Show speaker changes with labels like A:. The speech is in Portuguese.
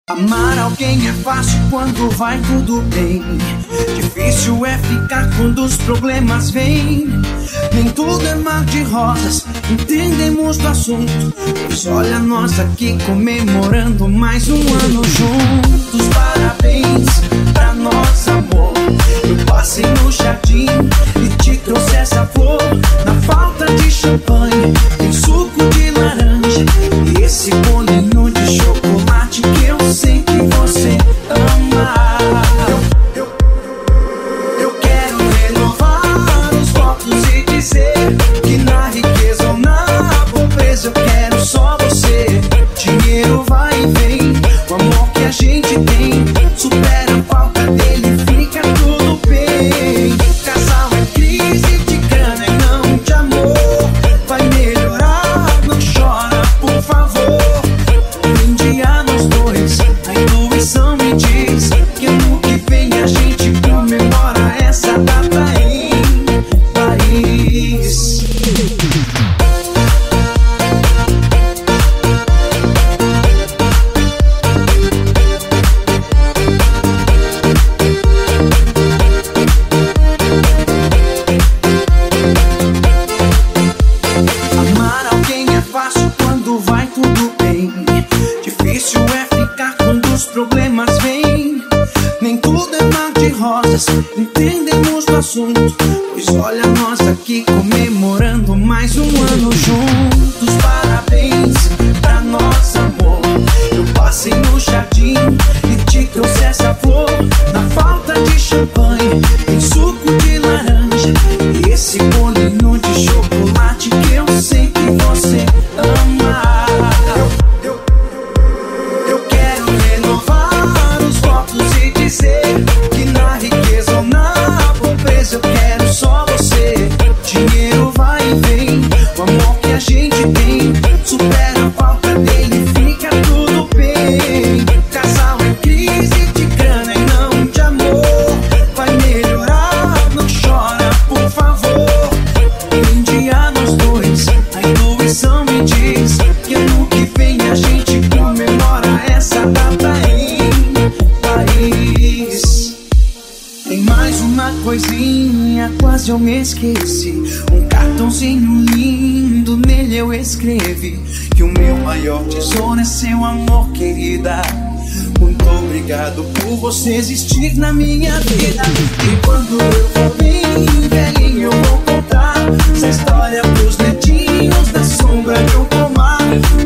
A: Amar alguém é fácil quando vai tudo bem. Difícil é ficar quando os problemas vêm. Nem tudo é mar de rosas, entendemos do assunto. Pois olha nós aqui comemorando mais um ano juntos. Parabéns pra nós, amor. Eu passei no jardim e te trouxe essa flor. Na falta de champanhe tem suco de laranja e esse bolinho de chocolate que eu sei que você ama. Eu quero renovar os votos e dizer que na riqueza ou na pobreza eu quero só você. Dinheiro vai e vem, o amor que a gente tem supera a falta dele, fica tudo bem. Casal é crise de grana e não de amor. Vai melhorar, não chora, por favor. Brinde a nós dois, a intuição me diz que ano que vem a gente comemora essa data em Paris. Amar alguém é fácil quando vai tudo bem. Difícil é ficar quando os problemas vêm. Nem tudo é mar de rosas, entendemos do assunto. Pois olha nós aqui comemorando mais um ano juntos. Parabéns pra nós, amor. Eu passei no jardim e te trouxe essa flor. Na falta de champanhe tem suco de laranja e esse bolinho de chocolate que eu sei que você ama. Eu quero renovar os votos e dizer que na riqueza ou na pobreza eu quero só você. Dinheiro vai e vem, o amor que a gente tem supera a falta dele, fica tudo bem. Casal é crise de grana e não de amor. Vai melhorar, não chora, por favor. Brinde a nós dois, a intuição me diz que ano que vem a gente comemora essa data em Paris. Tem mais uma coisinha, quase eu me esqueci. Um cartãozinho lindo, nele eu escrevi que o meu maior tesouro é seu amor, querida. Muito obrigado por você existir na minha vida. E quando eu for bem velhinho eu vou contar essa história pros netinhos da sombra de um pomar.